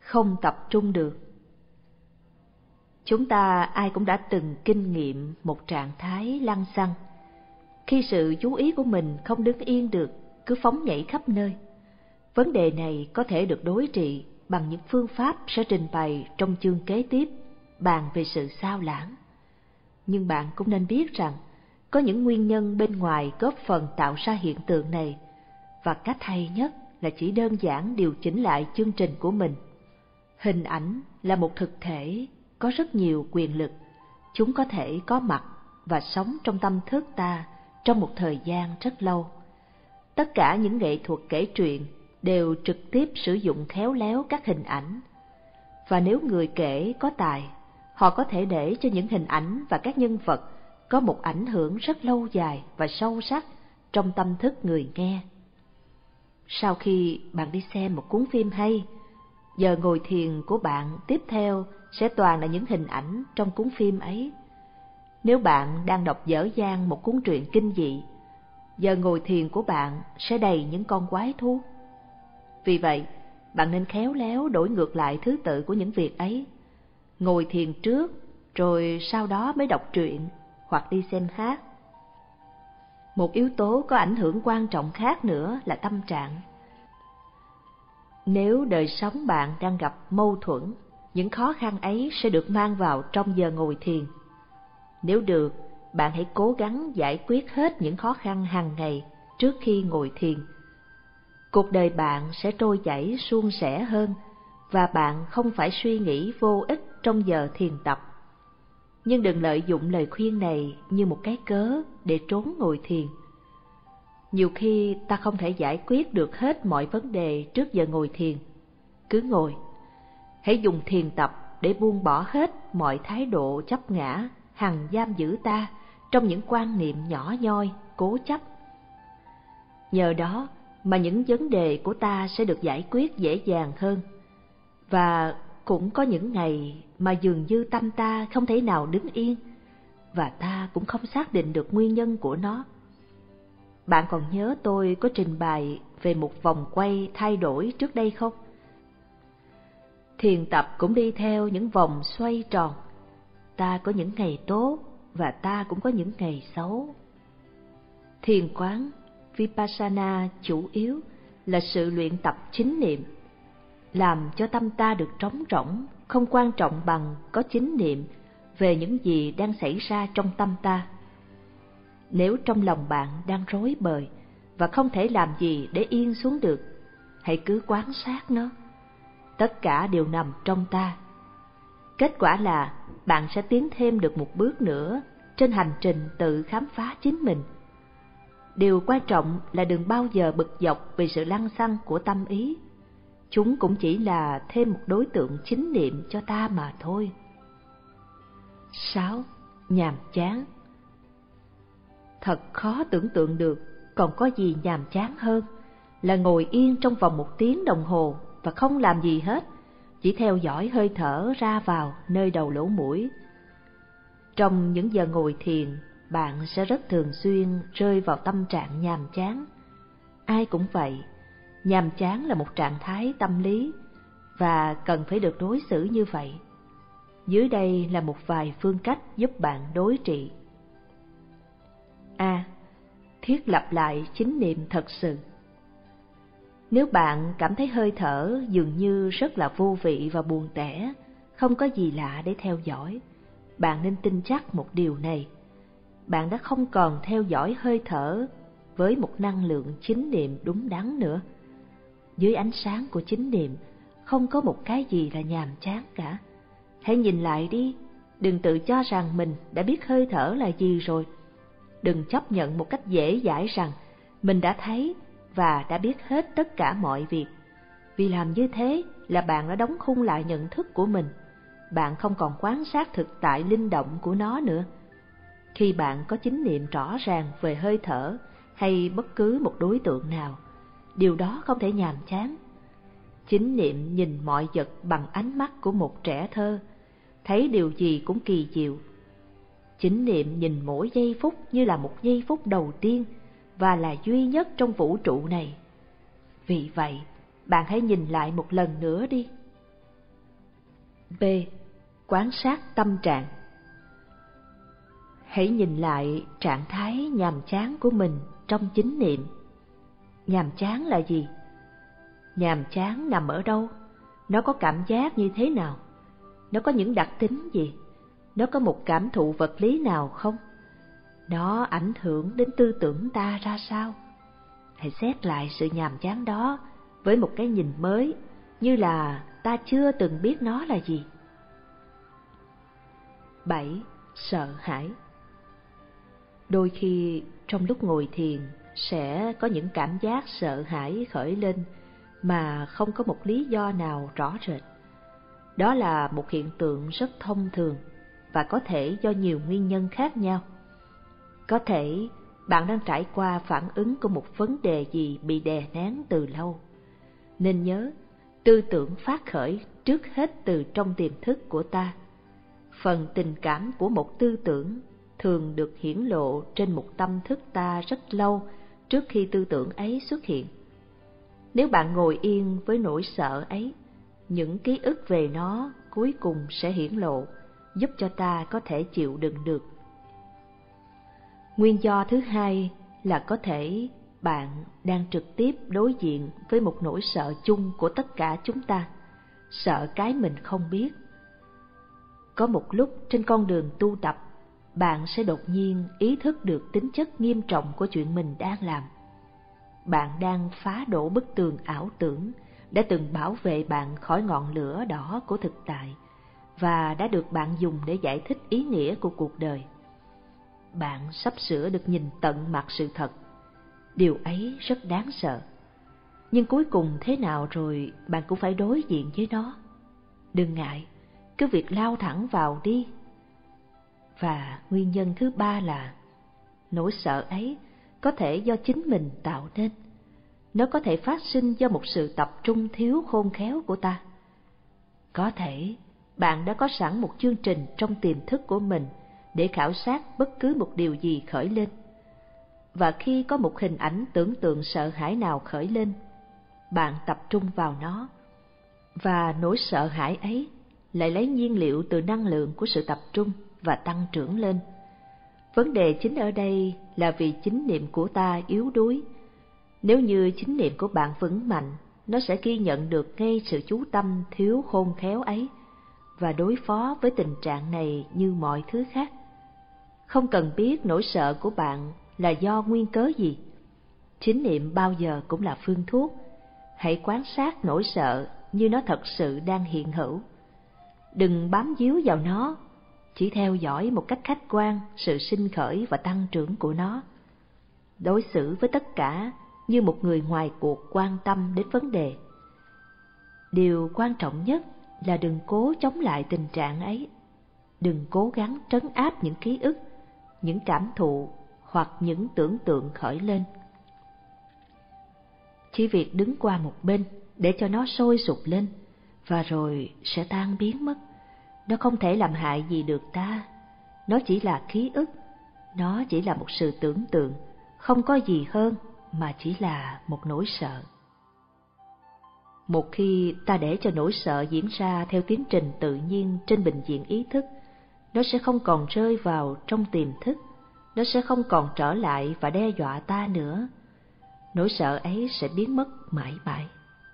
không tập trung được. Chúng ta ai cũng đã từng kinh nghiệm một trạng thái lăng xăng, khi sự chú ý của mình không đứng yên được, cứ phóng nhảy khắp nơi. Vấn đề này có thể được đối trị bằng những phương pháp sẽ trình bày trong chương kế tiếp, bàn về sự sao lãng. Nhưng bạn cũng nên biết rằng, có những nguyên nhân bên ngoài góp phần tạo ra hiện tượng này, và cách hay nhất là chỉ đơn giản điều chỉnh lại chương trình của mình. Hình ảnh là một thực thể có rất nhiều quyền lực, chúng có thể có mặt và sống trong tâm thức ta trong một thời gian rất lâu. Tất cả những nghệ thuật kể chuyện đều trực tiếp sử dụng khéo léo các hình ảnh. Và nếu người kể có tài, họ có thể để cho những hình ảnh và các nhân vật có một ảnh hưởng rất lâu dài và sâu sắc trong tâm thức người nghe. Sau khi bạn đi xem một cuốn phim hay, giờ ngồi thiền của bạn tiếp theo sẽ toàn là những hình ảnh trong cuốn phim ấy. Nếu bạn đang đọc dở dang một cuốn truyện kinh dị, giờ ngồi thiền của bạn sẽ đầy những con quái thú. Vì vậy, bạn nên khéo léo đổi ngược lại thứ tự của những việc ấy. Ngồi thiền trước, rồi sau đó mới đọc truyện hoặc đi xem hát. Một yếu tố có ảnh hưởng quan trọng khác nữa là tâm trạng. Nếu đời sống bạn đang gặp mâu thuẫn, những khó khăn ấy sẽ được mang vào trong giờ ngồi thiền. Nếu được, bạn hãy cố gắng giải quyết hết những khó khăn hàng ngày trước khi ngồi thiền. Cuộc đời bạn sẽ trôi chảy suôn sẻ hơn, và bạn không phải suy nghĩ vô ích trong giờ thiền tập. Nhưng đừng lợi dụng lời khuyên này như một cái cớ để trốn ngồi thiền. Nhiều khi ta không thể giải quyết được hết mọi vấn đề trước giờ ngồi thiền. Cứ ngồi. Hãy dùng thiền tập để buông bỏ hết mọi thái độ chấp ngã, hằn giam giữ ta trong những quan niệm nhỏ nhoi, cố chấp. Nhờ đó mà những vấn đề của ta sẽ được giải quyết dễ dàng hơn. Và cũng có những ngày mà dường như tâm ta không thể nào đứng yên, và ta cũng không xác định được nguyên nhân của nó. Bạn còn nhớ tôi có trình bày về một vòng quay thay đổi trước đây không? Thiền tập cũng đi theo những vòng xoay tròn. Ta có những ngày tốt và ta cũng có những ngày xấu. Thiền quán Vipassana chủ yếu là sự luyện tập chánh niệm, làm cho tâm ta được trống rỗng, không quan trọng bằng có chánh niệm về những gì đang xảy ra trong tâm ta. Nếu trong lòng bạn đang rối bời và không thể làm gì để yên xuống được, hãy cứ quan sát nó. Tất cả đều nằm trong ta. Kết quả là bạn sẽ tiến thêm được một bước nữa trên hành trình tự khám phá chính mình. Điều quan trọng là đừng bao giờ bực dọc vì sự lăng xăng của tâm ý. Chúng cũng chỉ là thêm một đối tượng chánh niệm cho ta mà thôi. 6. Nhàm chán. Thật khó tưởng tượng được còn có gì nhàm chán hơn là ngồi yên trong vòng 1 tiếng đồng hồ và không làm gì hết, chỉ theo dõi hơi thở ra vào nơi đầu lỗ mũi. Trong những giờ ngồi thiền, bạn sẽ rất thường xuyên rơi vào tâm trạng nhàm chán. Ai cũng vậy, nhàm chán là một trạng thái tâm lý và cần phải được đối xử như vậy. Dưới đây là một vài phương cách giúp bạn đối trị. A. Thiết lập lại chánh niệm thật sự. Nếu bạn cảm thấy hơi thở dường như rất là vô vị và buồn tẻ, không có gì lạ để theo dõi, bạn nên tin chắc một điều này: bạn đã không còn theo dõi hơi thở với một năng lượng chánh niệm đúng đắn nữa. Dưới ánh sáng của chánh niệm, không có một cái gì là nhàm chán cả. Hãy nhìn lại đi, đừng tự cho rằng mình đã biết hơi thở là gì rồi. Đừng chấp nhận một cách dễ dãi rằng mình đã thấy và đã biết hết tất cả mọi việc. Vì làm như thế là bạn đã đóng khung lại nhận thức của mình. Bạn không còn quan sát thực tại linh động của nó nữa. Khi bạn có chánh niệm rõ ràng về hơi thở hay bất cứ một đối tượng nào, điều đó không thể nhàm chán. Chánh niệm nhìn mọi vật bằng ánh mắt của một trẻ thơ, thấy điều gì cũng kỳ diệu. Chánh niệm nhìn mỗi giây phút như là một giây phút đầu tiên và là duy nhất trong vũ trụ này. Vì vậy, bạn hãy nhìn lại một lần nữa đi. B. Quan sát tâm trạng. Hãy nhìn lại trạng thái nhàm chán của mình trong chính niệm. Nhàm chán là gì? Nhàm chán nằm ở đâu? Nó có cảm giác như thế nào? Nó có những đặc tính gì? Nó có một cảm thụ vật lý nào không? Nó ảnh hưởng đến tư tưởng ta ra sao? Hãy xét lại sự nhàm chán đó với một cái nhìn mới, như là ta chưa từng biết nó là gì. 7. Sợ hãi. Đôi khi trong lúc ngồi thiền sẽ có những cảm giác sợ hãi khởi lên mà không có một lý do nào rõ rệt. Đó là một hiện tượng rất thông thường và có thể do nhiều nguyên nhân khác nhau. Có thể bạn đang trải qua phản ứng của một vấn đề gì bị đè nén từ lâu. Nên nhớ, tư tưởng phát khởi trước hết từ trong tiềm thức của ta. Phần tình cảm của một tư tưởng thường được hiển lộ trên một tâm thức ta rất lâu trước khi tư tưởng ấy xuất hiện. Nếu bạn ngồi yên với nỗi sợ ấy, những ký ức về nó cuối cùng sẽ hiển lộ, giúp cho ta có thể chịu đựng được. Nguyên do thứ hai là có thể bạn đang trực tiếp đối diện với một nỗi sợ chung của tất cả chúng ta, sợ cái mình không biết. Có một lúc trên con đường tu tập, bạn sẽ đột nhiên ý thức được tính chất nghiêm trọng của chuyện mình đang làm. Bạn đang phá đổ bức tường ảo tưởng đã từng bảo vệ bạn khỏi ngọn lửa đỏ của thực tại và đã được bạn dùng để giải thích ý nghĩa của cuộc đời. Bạn sắp sửa được nhìn tận mặt sự thật. Điều ấy rất đáng sợ. Nhưng cuối cùng thế nào rồi bạn cũng phải đối diện với nó. Đừng ngại, cứ việc lao thẳng vào đi. Và nguyên nhân thứ ba là nỗi sợ ấy có thể do chính mình tạo nên. Nó có thể phát sinh do một sự tập trung thiếu khôn khéo của ta. Có thể bạn đã có sẵn một chương trình trong tiềm thức của mình để khảo sát bất cứ một điều gì khởi lên. Và khi có một hình ảnh tưởng tượng sợ hãi nào khởi lên, bạn tập trung vào nó. Và nỗi sợ hãi ấy lại lấy nhiên liệu từ năng lượng của sự tập trung và tăng trưởng lên. Vấn đề chính ở đây là vì chính niệm của ta yếu đuối. Nếu như chính niệm của bạn vững mạnh, nó sẽ ghi nhận được ngay sự chú tâm thiếu khôn khéo ấy và đối phó với tình trạng này như mọi thứ khác. Không cần biết nỗi sợ của bạn là do nguyên cớ gì. Chính niệm bao giờ cũng là phương thuốc. Hãy quan sát nỗi sợ như nó thật sự đang hiện hữu. Đừng bám víu vào nó, chỉ theo dõi một cách khách quan sự sinh khởi và tăng trưởng của nó. Đối xử với tất cả như một người ngoài cuộc quan tâm đến vấn đề. Điều quan trọng nhất là đừng cố chống lại tình trạng ấy. Đừng cố gắng trấn áp những ký ức, những cảm thụ hoặc những tưởng tượng khởi lên. Chỉ việc đứng qua một bên để cho nó sôi sục lên và rồi sẽ tan biến mất. Nó không thể làm hại gì được ta. Nó chỉ là ký ức, nó chỉ là một sự tưởng tượng, không có gì hơn mà chỉ là một nỗi sợ. Một khi ta để cho nỗi sợ diễn ra theo tiến trình tự nhiên trên bình diện ý thức, nó sẽ không còn rơi vào trong tiềm thức, nó sẽ không còn trở lại và đe dọa ta nữa. Nỗi sợ ấy sẽ biến mất mãi mãi.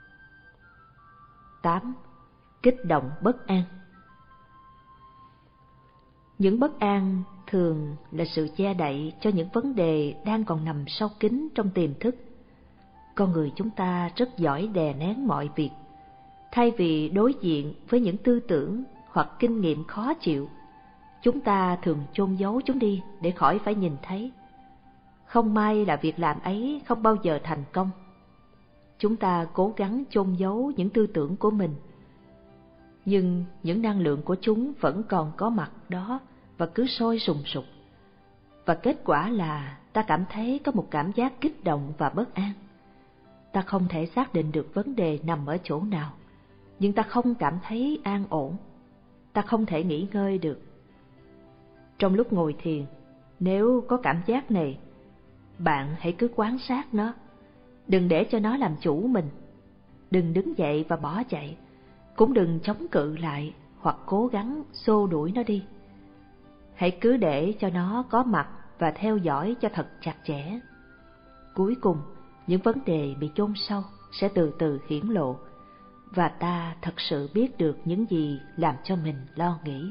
8. Kích động bất an. Những bất an thường là sự che đậy cho những vấn đề đang còn nằm sâu kín trong tiềm thức. Con người chúng ta rất giỏi đè nén mọi việc. Thay vì đối diện với những tư tưởng hoặc kinh nghiệm khó chịu, chúng ta thường chôn giấu chúng đi để khỏi phải nhìn thấy. Không may là việc làm ấy không bao giờ thành công. Chúng ta cố gắng chôn giấu những tư tưởng của mình, nhưng những năng lượng của chúng vẫn còn có mặt đó và cứ sôi sùng sục. Và kết quả là ta cảm thấy có một cảm giác kích động và bất an. Ta không thể xác định được vấn đề nằm ở chỗ nào, nhưng ta không cảm thấy an ổn. Ta không thể nghỉ ngơi được. Trong lúc ngồi thiền, nếu có cảm giác này, bạn hãy cứ quan sát nó. Đừng để cho nó làm chủ mình. Đừng đứng dậy và bỏ chạy, cũng đừng chống cự lại hoặc cố gắng xô đuổi nó đi. Hãy cứ để cho nó có mặt và theo dõi cho thật chặt chẽ. Cuối cùng, những vấn đề bị chôn sâu sẽ từ từ hiển lộ, và ta thật sự biết được những gì làm cho mình lo nghĩ.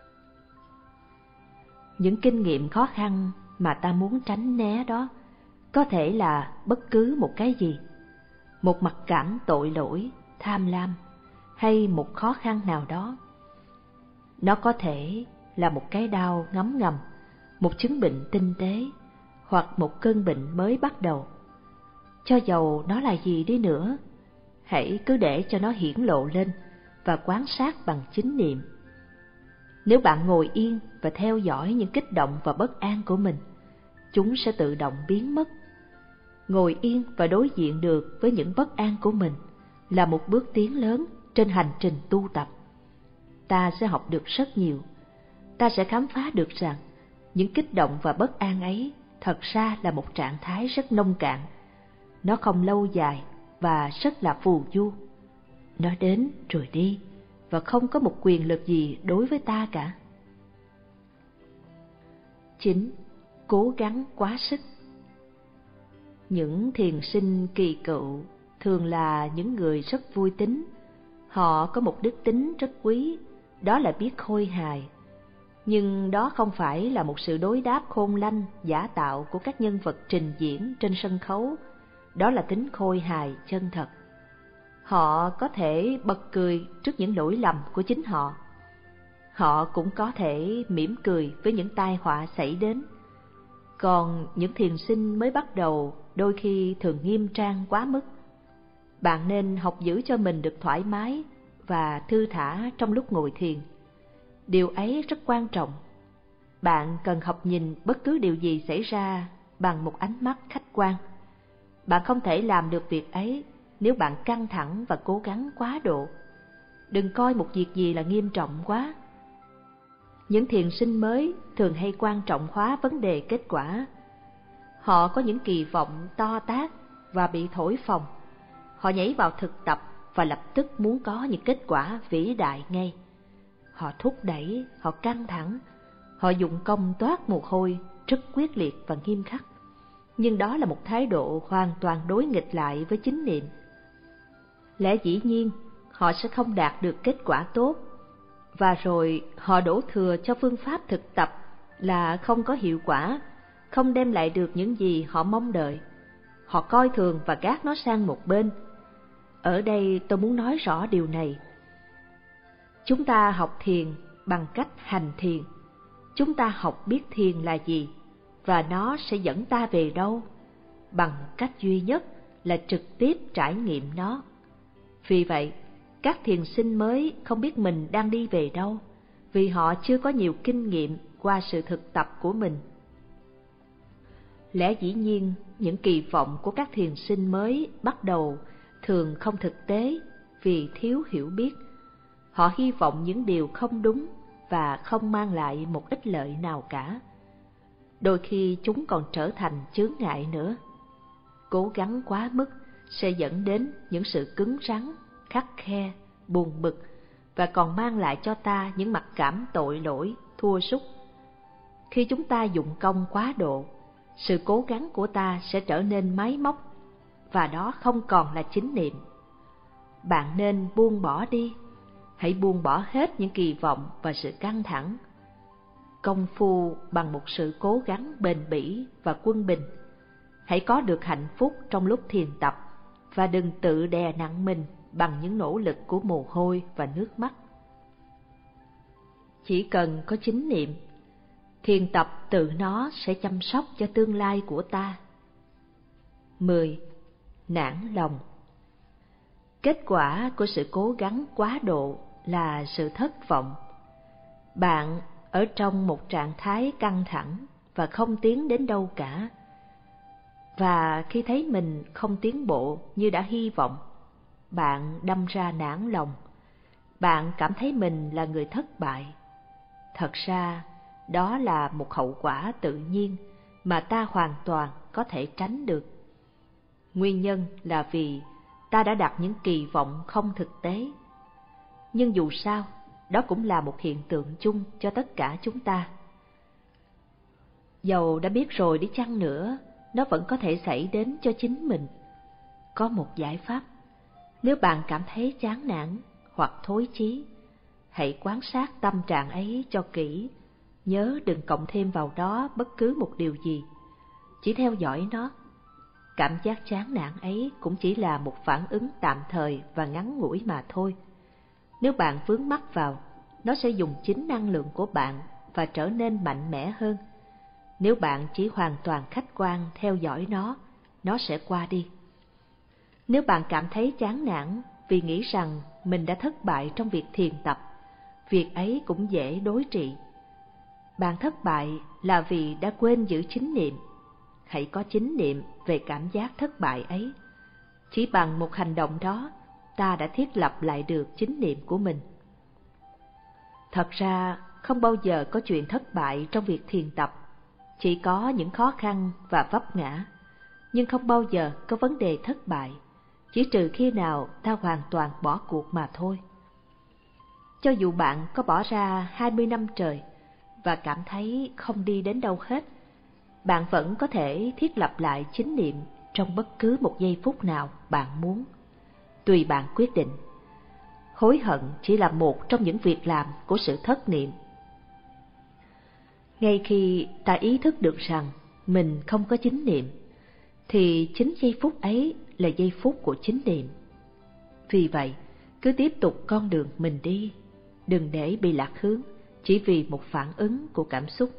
Những kinh nghiệm khó khăn mà ta muốn tránh né đó có thể là bất cứ một cái gì, một mặc cảm tội lỗi, tham lam, hay một khó khăn nào đó. Nó có thể là một cái đau ngấm ngầm, một chứng bệnh tinh tế, hoặc một cơn bệnh mới bắt đầu. Cho dầu nó là gì đi nữa, hãy cứ để cho nó hiển lộ lên và quan sát bằng chánh niệm. Nếu bạn ngồi yên và theo dõi những kích động và bất an của mình, chúng sẽ tự động biến mất. Ngồi yên và đối diện được với những bất an của mình là một bước tiến lớn trên hành trình tu tập. Ta sẽ học được rất nhiều. Ta sẽ khám phá được rằng những kích động và bất an ấy thật ra là một trạng thái rất nông cạn. Nó không lâu dài và rất là phù du. Nó đến rồi đi và không có một quyền lực gì đối với ta cả. 9. Cố gắng quá sức. Những thiền sinh kỳ cựu thường là những người rất vui tính. Họ có một đức tính rất quý, đó là biết khôi hài. Nhưng đó không phải là một sự đối đáp khôn lanh, giả tạo của các nhân vật trình diễn trên sân khấu. Đó là tính khôi hài chân thật. Họ có thể bật cười trước những lỗi lầm của chính họ. Họ cũng có thể mỉm cười với những tai họa xảy đến. Còn những thiền sinh mới bắt đầu đôi khi thường nghiêm trang quá mức. Bạn nên học giữ cho mình được thoải mái và thư thả trong lúc ngồi thiền. Điều ấy rất quan trọng. Bạn cần học nhìn bất cứ điều gì xảy ra bằng một ánh mắt khách quan. Bạn không thể làm được việc ấy nếu bạn căng thẳng và cố gắng quá độ. Đừng coi một việc gì là nghiêm trọng quá. Những thiền sinh mới thường hay quan trọng hóa vấn đề kết quả. Họ có những kỳ vọng to tát và bị thổi phồng. Họ nhảy vào thực tập và lập tức muốn có những kết quả vĩ đại ngay. Họ thúc đẩy, họ căng thẳng, họ dụng công toát mồ hôi rất quyết liệt và nghiêm khắc. Nhưng đó là một thái độ hoàn toàn đối nghịch lại với chánh niệm. Lẽ dĩ nhiên, họ sẽ không đạt được kết quả tốt, và rồi họ đổ thừa cho phương pháp thực tập là không có hiệu quả, không đem lại được những gì họ mong đợi. Họ coi thường và gác nó sang một bên. Ở đây tôi muốn nói rõ điều này. Chúng ta học thiền bằng cách hành thiền. Chúng ta học biết thiền là gì và nó sẽ dẫn ta về đâu, bằng cách duy nhất là trực tiếp trải nghiệm nó. Vì vậy, các thiền sinh mới không biết mình đang đi về đâu, vì họ chưa có nhiều kinh nghiệm qua sự thực tập của mình. Lẽ dĩ nhiên, những kỳ vọng của các thiền sinh mới bắt đầu thường không thực tế vì thiếu hiểu biết. Họ hy vọng những điều không đúng và không mang lại một ích lợi nào cả. Đôi khi chúng còn trở thành chướng ngại nữa. Cố gắng quá mức sẽ dẫn đến những sự cứng rắn, khắt khe, buồn bực và còn mang lại cho ta những mặc cảm tội lỗi, thua sút. Khi chúng ta dụng công quá độ, sự cố gắng của ta sẽ trở nên máy móc và đó không còn là chánh niệm. Bạn nên buông bỏ đi, hãy buông bỏ hết những kỳ vọng và sự căng thẳng. Công phu bằng một sự cố gắng bền bỉ và quân bình. Hãy có được hạnh phúc trong lúc thiền tập và đừng tự đè nặng mình bằng những nỗ lực của mồ hôi và nước mắt. Chỉ cần có chánh niệm, thiền tập tự nó sẽ chăm sóc cho tương lai của ta. 10. Nản lòng. Kết quả của sự cố gắng quá độ là sự thất vọng. Bạn ở trong một trạng thái căng thẳng và không tiến đến đâu cả. Và khi thấy mình không tiến bộ như đã hy vọng, bạn đâm ra nản lòng. Bạn cảm thấy mình là người thất bại. Thật ra, đó là một hậu quả tự nhiên mà ta hoàn toàn có thể tránh được. Nguyên nhân là vì ta đã đặt những kỳ vọng không thực tế. Nhưng dù sao, đó cũng là một hiện tượng chung cho tất cả chúng ta. Dầu đã biết rồi đi chăng nữa, nó vẫn có thể xảy đến cho chính mình. Có một giải pháp: nếu bạn cảm thấy chán nản hoặc thối chí, hãy quan sát tâm trạng ấy cho kỹ, nhớ đừng cộng thêm vào đó bất cứ một điều gì, chỉ theo dõi nó. Cảm giác chán nản ấy cũng chỉ là một phản ứng tạm thời và ngắn ngủi mà thôi. Nếu bạn vướng mắc vào, nó sẽ dùng chính năng lượng của bạn và trở nên mạnh mẽ hơn. Nếu bạn chỉ hoàn toàn khách quan theo dõi nó sẽ qua đi. Nếu bạn cảm thấy chán nản vì nghĩ rằng mình đã thất bại trong việc thiền tập, việc ấy cũng dễ đối trị. Bạn thất bại là vì đã quên giữ chánh niệm. Hãy có chánh niệm về cảm giác thất bại ấy. Chỉ bằng một hành động đó, ta đã thiết lập lại được chánh niệm của mình. Thật ra, không bao giờ có chuyện thất bại trong việc thiền tập. Chỉ có những khó khăn và vấp ngã, nhưng không bao giờ có vấn đề thất bại, chỉ trừ khi nào ta hoàn toàn bỏ cuộc mà thôi. Cho dù bạn có bỏ ra 20 năm trời và cảm thấy không đi đến đâu hết, bạn vẫn có thể thiết lập lại chánh niệm trong bất cứ một giây phút nào bạn muốn. Tùy bạn quyết định. Hối hận chỉ là một trong những việc làm của sự thất niệm. Ngay khi ta ý thức được rằng mình không có chánh niệm, thì chính giây phút ấy là giây phút của chánh niệm. Vì vậy, cứ tiếp tục con đường mình đi, đừng để bị lạc hướng chỉ vì một phản ứng của cảm xúc.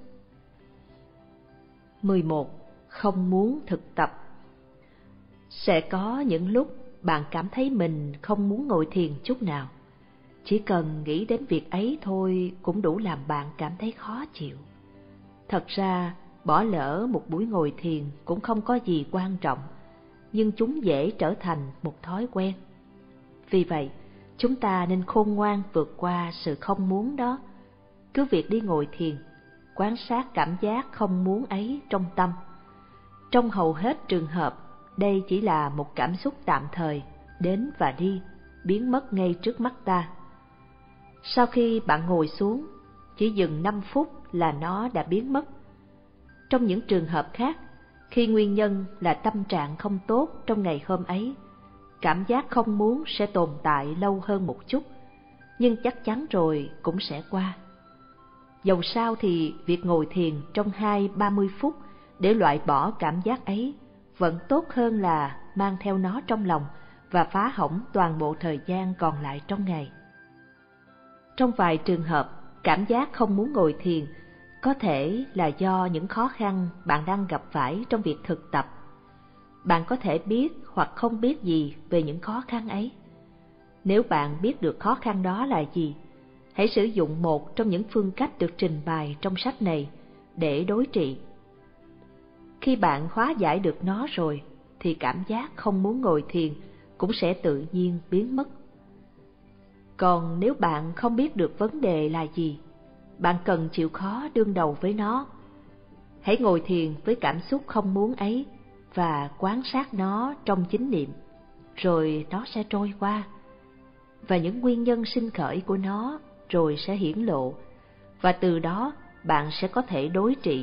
11. Không muốn thực tập. Sẽ có những lúc bạn cảm thấy mình không muốn ngồi thiền chút nào. Chỉ cần nghĩ đến việc ấy thôi cũng đủ làm bạn cảm thấy khó chịu. Thật ra, bỏ lỡ một buổi ngồi thiền cũng không có gì quan trọng, nhưng chúng dễ trở thành một thói quen. Vì vậy, chúng ta nên khôn ngoan vượt qua sự không muốn đó. Cứ việc đi ngồi thiền, quan sát cảm giác không muốn ấy trong tâm. Trong hầu hết trường hợp, đây chỉ là một cảm xúc tạm thời, đến và đi, biến mất ngay trước mắt ta. Sau khi bạn ngồi xuống, chỉ dừng 5 phút là nó đã biến mất. Trong những trường hợp khác, khi nguyên nhân là tâm trạng không tốt trong ngày hôm ấy, cảm giác không muốn sẽ tồn tại lâu hơn một chút, nhưng chắc chắn rồi cũng sẽ qua. Dầu sao thì việc ngồi thiền trong 20-30 phút để loại bỏ cảm giác ấy vẫn tốt hơn là mang theo nó trong lòng và phá hỏng toàn bộ thời gian còn lại trong ngày. Trong vài trường hợp, cảm giác không muốn ngồi thiền có thể là do những khó khăn bạn đang gặp phải trong việc thực tập. Bạn có thể biết hoặc không biết gì về những khó khăn ấy. Nếu bạn biết được khó khăn đó là gì, hãy sử dụng một trong những phương cách được trình bày trong sách này để đối trị. Khi bạn hóa giải được nó rồi, thì cảm giác không muốn ngồi thiền cũng sẽ tự nhiên biến mất. Còn nếu bạn không biết được vấn đề là gì, bạn cần chịu khó đương đầu với nó. Hãy ngồi thiền với cảm xúc không muốn ấy và quan sát nó trong chánh niệm, rồi nó sẽ trôi qua. Và những nguyên nhân sinh khởi của nó rồi sẽ hiển lộ, và từ đó bạn sẽ có thể đối trị.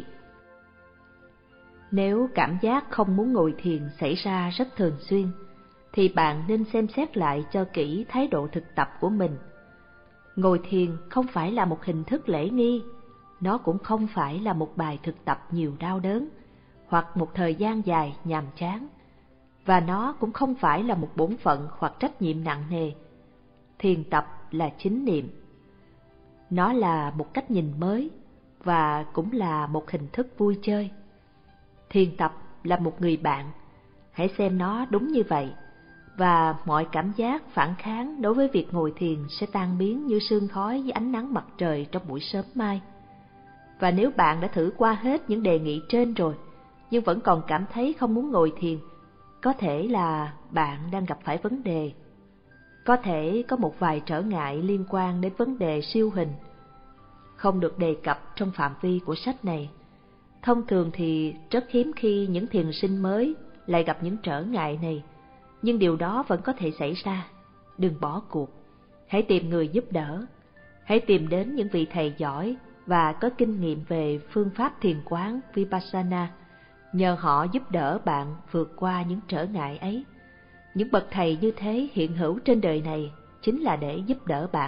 Nếu cảm giác không muốn ngồi thiền xảy ra rất thường xuyên, thì bạn nên xem xét lại cho kỹ thái độ thực tập của mình. Ngồi thiền không phải là một hình thức lễ nghi, nó cũng không phải là một bài thực tập nhiều đau đớn, hoặc một thời gian dài nhàm chán, và nó cũng không phải là một bổn phận hoặc trách nhiệm nặng nề. Thiền tập là chánh niệm. Nó là một cách nhìn mới, và cũng là một hình thức vui chơi. Thiền tập là một người bạn, hãy xem nó đúng như vậy, và mọi cảm giác phản kháng đối với việc ngồi thiền sẽ tan biến như sương khói dưới ánh nắng mặt trời trong buổi sớm mai. Và nếu bạn đã thử qua hết những đề nghị trên rồi, nhưng vẫn còn cảm thấy không muốn ngồi thiền, có thể là bạn đang gặp phải vấn đề. Có thể có một vài trở ngại liên quan đến vấn đề siêu hình, không được đề cập trong phạm vi của sách này. Thông thường thì rất hiếm khi những thiền sinh mới lại gặp những trở ngại này, nhưng điều đó vẫn có thể xảy ra. Đừng bỏ cuộc, hãy tìm người giúp đỡ. Hãy tìm đến những vị thầy giỏi và có kinh nghiệm về phương pháp thiền quán Vipassana, nhờ họ giúp đỡ bạn vượt qua những trở ngại ấy. Những bậc thầy như thế hiện hữu trên đời này chính là để giúp đỡ bạn.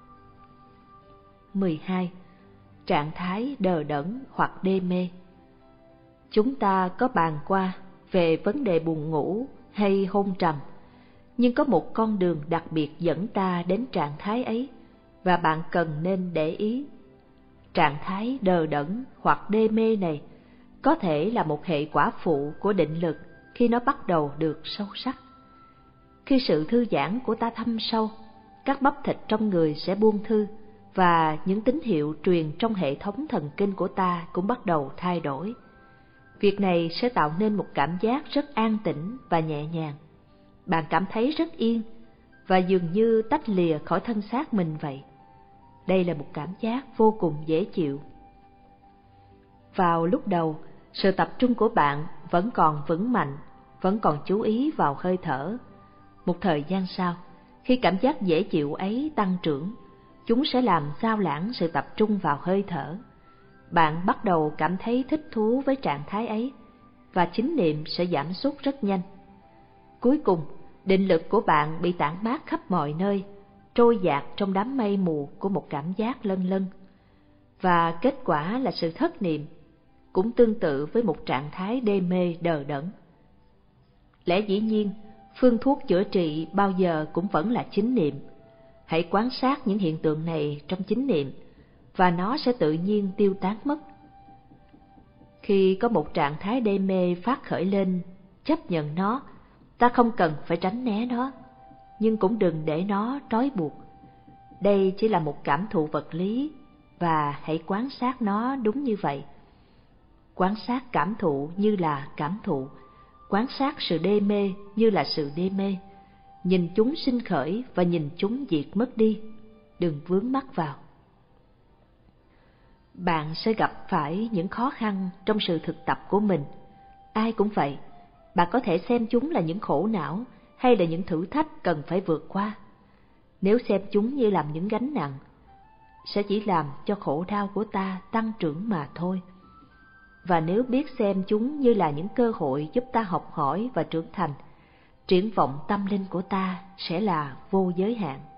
12. Trạng thái đờ đẫn hoặc đê mê. Chúng ta có bàn qua về vấn đề buồn ngủ hay hôn trầm, nhưng có một con đường đặc biệt dẫn ta đến trạng thái ấy, và bạn cần nên để ý. Trạng thái đờ đẫn hoặc đê mê này có thể là một hệ quả phụ của định lực khi nó bắt đầu được sâu sắc. Khi sự thư giãn của ta thâm sâu, các bắp thịt trong người sẽ buông thư, và những tín hiệu truyền trong hệ thống thần kinh của ta cũng bắt đầu thay đổi. Việc này sẽ tạo nên một cảm giác rất an tĩnh và nhẹ nhàng. Bạn cảm thấy rất yên và dường như tách lìa khỏi thân xác mình vậy. Đây là một cảm giác vô cùng dễ chịu. Vào lúc đầu, sự tập trung của bạn vẫn còn vững mạnh, vẫn còn chú ý vào hơi thở. Một thời gian sau, khi cảm giác dễ chịu ấy tăng trưởng, chúng sẽ làm sao lãng sự tập trung vào hơi thở. Bạn bắt đầu cảm thấy thích thú với trạng thái ấy, và chánh niệm sẽ giảm sút rất nhanh. Cuối cùng, định lực của bạn bị tản mát khắp mọi nơi, trôi dạt trong đám mây mù của một cảm giác lân lân. Và kết quả là sự thất niệm, cũng tương tự với một trạng thái đê mê đờ đẫn. Lẽ dĩ nhiên, phương thuốc chữa trị bao giờ cũng vẫn là chánh niệm. Hãy quan sát những hiện tượng này trong chánh niệm, và nó sẽ tự nhiên tiêu tán mất. Khi có một trạng thái đê mê phát khởi lên, chấp nhận nó, ta không cần phải tránh né nó, nhưng cũng đừng để nó trói buộc. Đây chỉ là một cảm thụ vật lý, và hãy quan sát nó đúng như vậy. Quan sát cảm thụ như là cảm thụ, quan sát sự đê mê như là sự đê mê. Nhìn chúng sinh khởi và nhìn chúng diệt mất đi, đừng vướng mắc vào. Bạn sẽ gặp phải những khó khăn trong sự thực tập của mình. Ai cũng vậy, bạn có thể xem chúng là những khổ não hay là những thử thách cần phải vượt qua. Nếu xem chúng như làm những gánh nặng, sẽ chỉ làm cho khổ đau của ta tăng trưởng mà thôi. Và nếu biết xem chúng như là những cơ hội giúp ta học hỏi và trưởng thành, triển vọng tâm linh của ta sẽ là vô giới hạn.